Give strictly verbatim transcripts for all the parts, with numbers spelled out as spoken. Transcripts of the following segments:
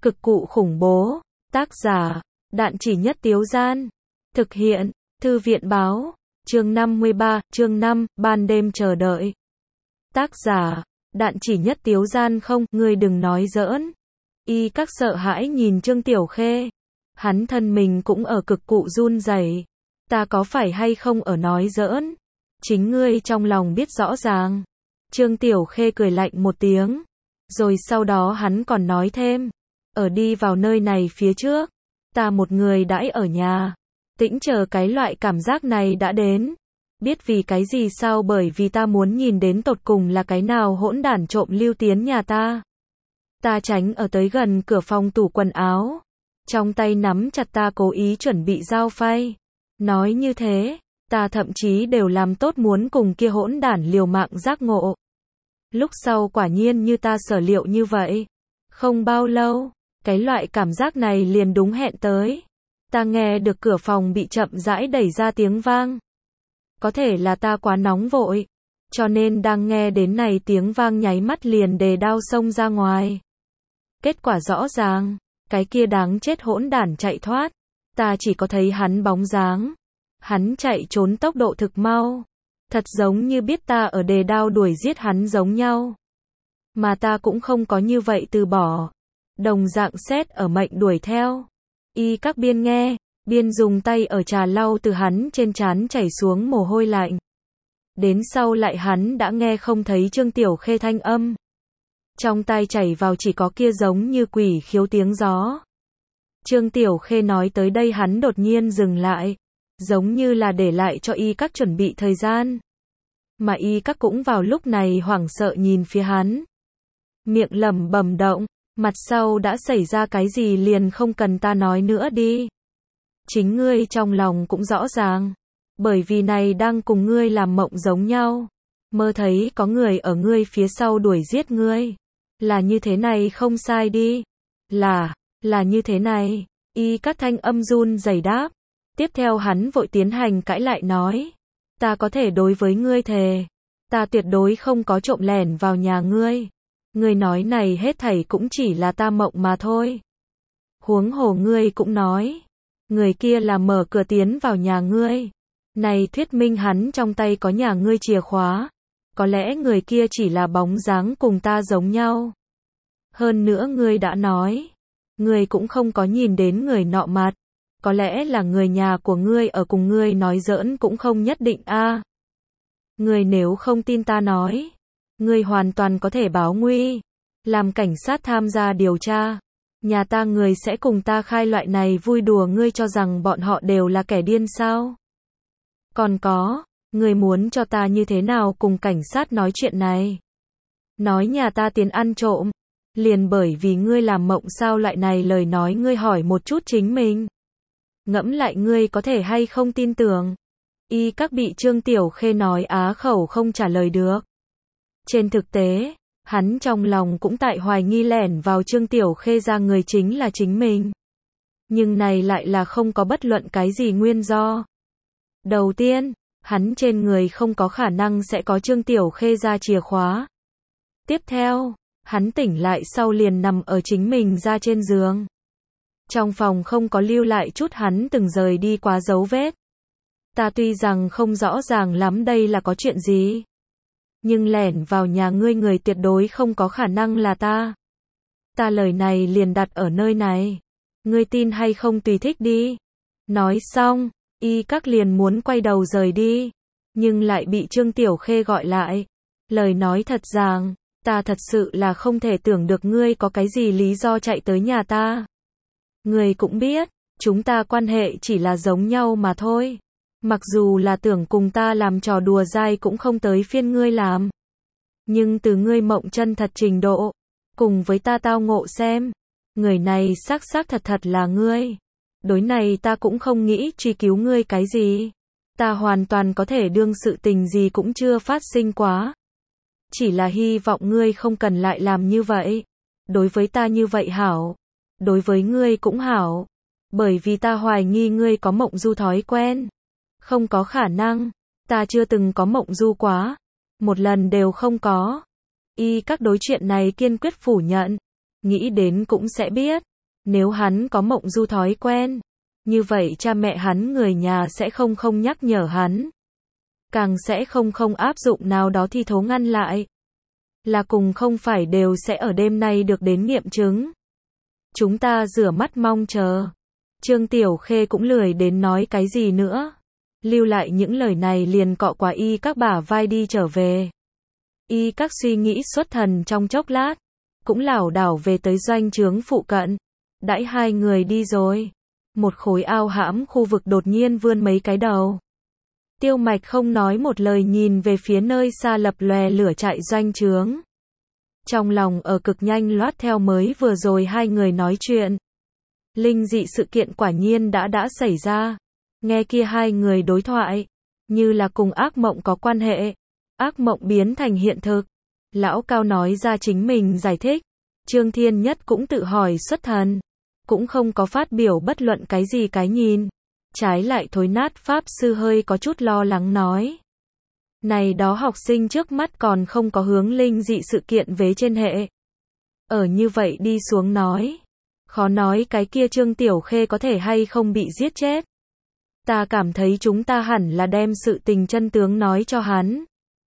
Cực cụ khủng bố. Tác giả, Đạn Chỉ Nhất Tiếu Gian. Thực hiện, Thư viện Báo. Chương năm mươi ba, chương năm, ban đêm chờ đợi. Tác giả, Đạn Chỉ Nhất Tiếu Gian. Không, ngươi đừng nói giỡn. Y các sợ hãi nhìn Trương Tiểu Khê. Hắn thân mình cũng ở cực cụ run rẩy. Ta có phải hay không ở nói giỡn? Chính ngươi trong lòng biết rõ ràng. Trương Tiểu Khê cười lạnh một tiếng. Rồi sau đó hắn còn nói thêm. Ở đi vào nơi này phía trước. Ta một người đãi ở nhà. Tĩnh chờ cái loại cảm giác này đã đến. Biết vì cái gì sao? Bởi vì ta muốn nhìn đến tột cùng là cái nào hỗn đản trộm lưu tiến nhà ta. Ta tránh ở tới gần cửa phòng tủ quần áo. Trong tay nắm chặt ta cố ý chuẩn bị dao phay. Nói như thế, ta thậm chí đều làm tốt muốn cùng kia hỗn đản liều mạng giác ngộ. Lúc sau quả nhiên như ta sở liệu như vậy. Không bao lâu, cái loại cảm giác này liền đúng hẹn tới. Ta nghe được cửa phòng bị chậm rãi đẩy ra tiếng vang. Có thể là ta quá nóng vội, cho nên đang nghe đến này tiếng vang nháy mắt liền đề đao xông ra ngoài. Kết quả rõ ràng, cái kia đáng chết hỗn đản chạy thoát. Ta chỉ có thấy hắn bóng dáng. Hắn chạy trốn tốc độ thực mau. Thật giống như biết ta ở đề đao đuổi giết hắn giống nhau. Mà ta cũng không có như vậy từ bỏ. Đồng dạng xét ở mệnh đuổi theo. Y các biên nghe, biên dùng tay ở trà lau từ hắn trên trán chảy xuống mồ hôi lạnh. Đến sau lại hắn đã nghe không thấy Trương Tiểu Khê thanh âm. Trong tai chảy vào chỉ có kia giống như quỷ khiếu tiếng gió. Trương Tiểu Khê nói tới đây hắn đột nhiên dừng lại. Giống như là để lại cho y các chuẩn bị thời gian. Mà y các cũng vào lúc này hoảng sợ nhìn phía hắn. Miệng lẩm bẩm động, mặt sau đã xảy ra cái gì liền không cần ta nói nữa đi. Chính ngươi trong lòng cũng rõ ràng. Bởi vì này đang cùng ngươi làm mộng giống nhau. Mơ thấy có người ở ngươi phía sau đuổi giết ngươi. Là như thế này không sai đi. Là, là như thế này. Y các thanh âm run rẩy đáp. Tiếp theo hắn vội tiến hành cãi lại nói. Ta có thể đối với ngươi thề. Ta tuyệt đối không có trộm lẻn vào nhà ngươi. Ngươi nói này hết thảy cũng chỉ là ta mộng mà thôi. Huống hồ ngươi cũng nói. Người kia là mở cửa tiến vào nhà ngươi. Này thuyết minh hắn trong tay có nhà ngươi chìa khóa. Có lẽ người kia chỉ là bóng dáng cùng ta giống nhau. Hơn nữa ngươi đã nói. Ngươi cũng không có nhìn đến người nọ mặt. Có lẽ là người nhà của ngươi ở cùng ngươi nói giỡn cũng không nhất định a. À. Ngươi nếu không tin ta nói. Ngươi hoàn toàn có thể báo nguy. Làm cảnh sát tham gia điều tra. Nhà ta người sẽ cùng ta khai loại này vui đùa. Ngươi cho rằng bọn họ đều là kẻ điên sao? Còn có, ngươi muốn cho ta như thế nào cùng cảnh sát nói chuyện này? Nói nhà ta tiền ăn trộm. Liền bởi vì ngươi làm mộng sao loại này lời nói ngươi hỏi một chút chính mình. Ngẫm lại ngươi có thể hay không tin tưởng. Y các bị Trương Tiểu Khê nói á khẩu không trả lời được. Trên thực tế, hắn trong lòng cũng tại hoài nghi lẻn vào Trương Tiểu Khê ra người chính là chính mình. Nhưng này lại là không có bất luận cái gì nguyên do. Đầu tiên, hắn trên người không có khả năng sẽ có Trương Tiểu Khê ra chìa khóa. Tiếp theo, hắn tỉnh lại sau liền nằm ở chính mình ra trên giường. Trong phòng không có lưu lại chút hắn từng rời đi quá dấu vết. Ta tuy rằng không rõ ràng lắm đây là có chuyện gì. Nhưng lẻn vào nhà ngươi người tuyệt đối không có khả năng là ta. Ta lời này liền đặt ở nơi này. Ngươi tin hay không tùy thích đi. Nói xong, y các liền muốn quay đầu rời đi. Nhưng lại bị Trương Tiểu Khê gọi lại. Lời nói thật rằng, ta thật sự là không thể tưởng được ngươi có cái gì lý do chạy tới nhà ta. Ngươi cũng biết, chúng ta quan hệ chỉ là giống nhau mà thôi. Mặc dù là tưởng cùng ta làm trò đùa dai cũng không tới phiên ngươi làm. Nhưng từ ngươi mộng chân thật trình độ, cùng với ta tao ngộ xem, người này xác xác thật thật là ngươi. Đối này ta cũng không nghĩ truy cứu ngươi cái gì. Ta hoàn toàn có thể đương sự tình gì cũng chưa phát sinh quá. Chỉ là hy vọng ngươi không cần lại làm như vậy. Đối với ta như vậy hảo. Đối với ngươi cũng hảo. Bởi vì ta hoài nghi ngươi có mộng du thói quen. Không có khả năng. Ta chưa từng có mộng du quá. Một lần đều không có. Y các đối chuyện này kiên quyết phủ nhận. Nghĩ đến cũng sẽ biết. Nếu hắn có mộng du thói quen, như vậy cha mẹ hắn người nhà sẽ không không nhắc nhở hắn. Càng sẽ không không áp dụng nào đó thi thố ngăn lại. Là cùng không phải đều sẽ ở đêm nay được đến nghiệm chứng. Chúng ta rửa mắt mong chờ. Trương Tiểu Khê cũng lười đến nói cái gì nữa. Lưu lại những lời này liền cọ qua y các bả vai đi trở về. Y các suy nghĩ xuất thần trong chốc lát. Cũng lảo đảo về tới doanh trướng phụ cận. Đãi hai người đi rồi. Một khối ao hãm khu vực đột nhiên vươn mấy cái đầu. Tiêu Mạch không nói một lời nhìn về phía nơi xa lập lòe lửa trại doanh trướng. Trong lòng ở cực nhanh loát theo mới vừa rồi hai người nói chuyện. Linh dị sự kiện quả nhiên đã đã xảy ra. Nghe kia hai người đối thoại, như là cùng ác mộng có quan hệ. Ác mộng biến thành hiện thực. Lão Cao nói ra chính mình giải thích. Trương Thiên Nhất cũng tự hỏi xuất thần. Cũng không có phát biểu bất luận cái gì cái nhìn. Trái lại Thối Nát Pháp Sư hơi có chút lo lắng nói. Này đó học sinh trước mắt còn không có hướng linh dị sự kiện vế trên hệ. Ở như vậy đi xuống nói. Khó nói cái kia Trương Tiểu Khê có thể hay không bị giết chết. Ta cảm thấy chúng ta hẳn là đem sự tình chân tướng nói cho hắn.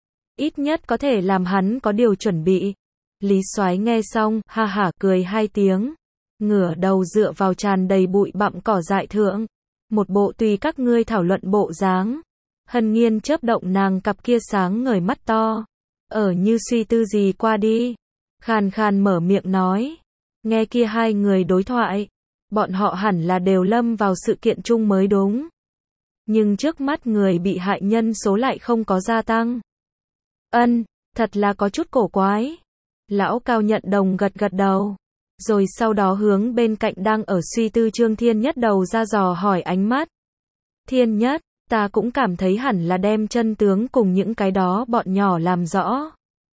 Ít nhất có thể làm hắn có điều chuẩn bị. Lý Soái nghe xong, ha hả cười hai tiếng. Ngửa đầu dựa vào tràn đầy bụi bặm cỏ dại thượng. Một bộ tùy các ngươi thảo luận bộ dáng. Hân Nghiên chớp động nàng cặp kia sáng ngời mắt to. Ở như suy tư gì qua đi. Khàn khàn mở miệng nói. Nghe kia hai người đối thoại. Bọn họ hẳn là đều lâm vào sự kiện chung mới đúng. Nhưng trước mắt người bị hại nhân số lại không có gia tăng. Ân, thật là có chút cổ quái. Lão Cao nhận đồng gật gật đầu. Rồi sau đó hướng bên cạnh đang ở suy tư Trương Thiên Nhất đầu ra dò hỏi ánh mắt. Thiên Nhất, ta cũng cảm thấy hẳn là đem chân tướng cùng những cái đó bọn nhỏ làm rõ.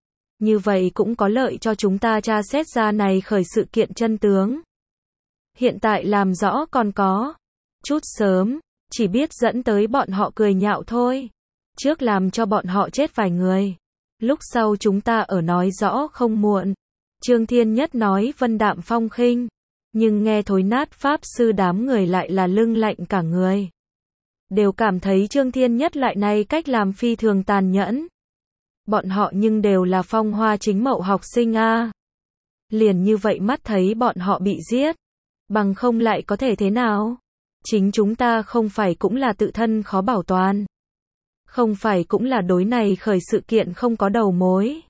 Như vậy cũng có lợi cho chúng ta tra xét ra này khởi sự kiện chân tướng. Hiện tại làm rõ còn có chút sớm, chỉ biết dẫn tới bọn họ cười nhạo thôi. Trước làm cho bọn họ chết vài người. Lúc sau chúng ta ở nói rõ không muộn. Trương Thiên Nhất nói vân đạm phong khinh. Nhưng nghe Thối Nát Pháp Sư đám người lại là lưng lạnh cả người. Đều cảm thấy Trương Thiên Nhất lại này cách làm phi thường tàn nhẫn. Bọn họ nhưng đều là phong hoa chính mậu học sinh a. À. Liền như vậy mắt thấy bọn họ bị giết. Bằng không lại có thể thế nào? Chính chúng ta không phải cũng là tự thân khó bảo toàn. Không phải cũng là đối này khởi sự kiện không có đầu mối.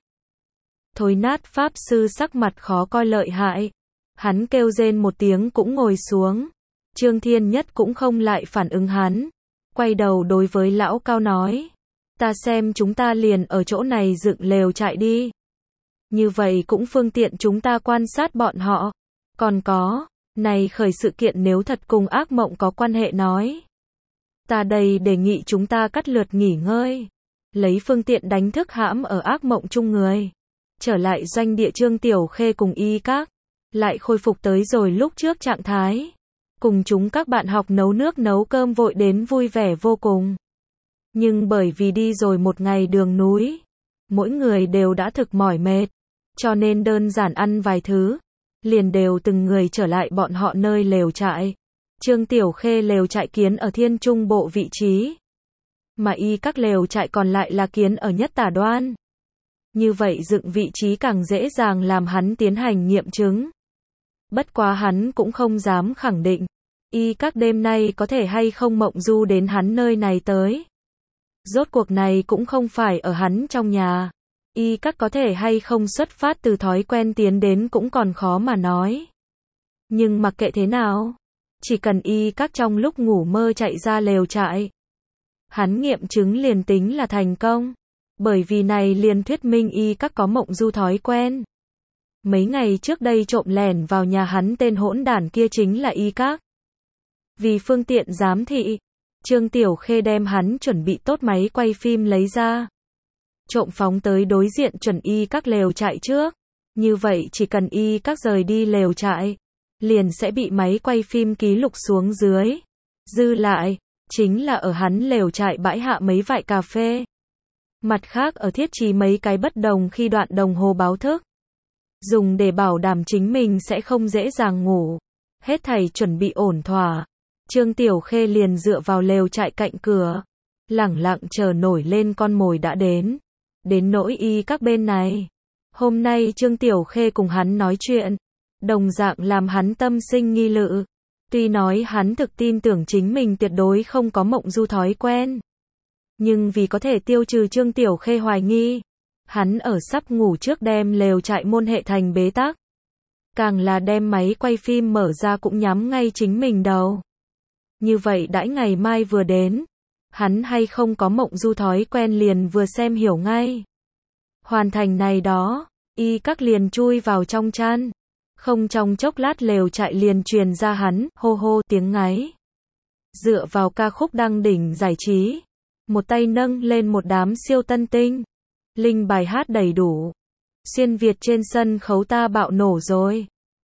Thối Nát Pháp Sư sắc mặt khó coi lợi hại. Hắn kêu rên một tiếng cũng ngồi xuống. Trương Thiên Nhất cũng không lại phản ứng hắn. Quay đầu đối với Lão Cao nói. Ta xem chúng ta liền ở chỗ này dựng lều trại đi. Như vậy cũng phương tiện chúng ta quan sát bọn họ. Còn có, này khởi sự kiện nếu thật cùng ác mộng có quan hệ nói. Ta đây đề nghị chúng ta cắt lượt nghỉ ngơi. Lấy phương tiện đánh thức hãm ở ác mộng chung người. Trở lại doanh địa Trương Tiểu Khê cùng y các. Lại khôi phục tới rồi lúc trước trạng thái. Cùng chúng các bạn học nấu nước nấu cơm vội đến vui vẻ vô cùng. Nhưng bởi vì đi rồi một ngày đường núi. Mỗi người đều đã thực mỏi mệt. Cho nên đơn giản ăn vài thứ. Liền đều từng người trở lại bọn họ nơi lều trại. Trương Tiểu Khê lều trại kiến ở thiên trung bộ vị trí. Mà y các lều trại còn lại là kiến ở nhất tả đoan. Như vậy dựng vị trí càng dễ dàng làm hắn tiến hành nghiệm chứng. Bất quá hắn cũng không dám khẳng định. Y các đêm nay có thể hay không mộng du đến hắn nơi này tới. Rốt cuộc này cũng không phải ở hắn trong nhà. Y các có thể hay không xuất phát từ thói quen tiến đến cũng còn khó mà nói. Nhưng mặc kệ thế nào. Chỉ cần y các trong lúc ngủ mơ chạy ra lều trại. Hắn nghiệm chứng liền tính là thành công. Bởi vì này liền thuyết minh y các có mộng du thói quen. Mấy ngày trước đây trộm lẻn vào nhà hắn tên hỗn đản kia chính là y các. Vì phương tiện giám thị, Trương Tiểu Khê đem hắn chuẩn bị tốt máy quay phim lấy ra. Trộm phóng tới đối diện chuẩn y các lều trại trước. Như vậy chỉ cần y các rời đi lều trại, liền sẽ bị máy quay phim ký lục xuống dưới. Dư lại, chính là ở hắn lều trại bãi hạ mấy vại cà phê. Mặt khác ở thiết trí mấy cái bất đồng khi đoạn đồng hồ báo thức. Dùng để bảo đảm chính mình sẽ không dễ dàng ngủ. Hết thảy chuẩn bị ổn thỏa, Trương Tiểu Khê liền dựa vào lều trại cạnh cửa, lẳng lặng chờ nổi lên con mồi đã đến. Đến nỗi y các bên này, hôm nay Trương Tiểu Khê cùng hắn nói chuyện, đồng dạng làm hắn tâm sinh nghi lự. Tuy nói hắn thực tin tưởng chính mình tuyệt đối không có mộng du thói quen, nhưng vì có thể tiêu trừ Trương Tiểu Khê hoài nghi, hắn ở sắp ngủ trước đem lều trại môn hệ thành bế tắc. Càng là đem máy quay phim mở ra cũng nhắm ngay chính mình đầu. Như vậy đãi ngày mai vừa đến, hắn hay không có mộng du thói quen liền vừa xem hiểu ngay. Hoàn thành này đó, y các liền chui vào trong chăn. Không trong chốc lát lều trại liền truyền ra hắn, hô hô tiếng ngáy. Dựa vào ca khúc đăng đỉnh giải trí, một tay nâng lên một đám siêu tân tinh. Linh bài hát đầy đủ. Xuyên Việt trên sân khấu ta bạo nổ rồi.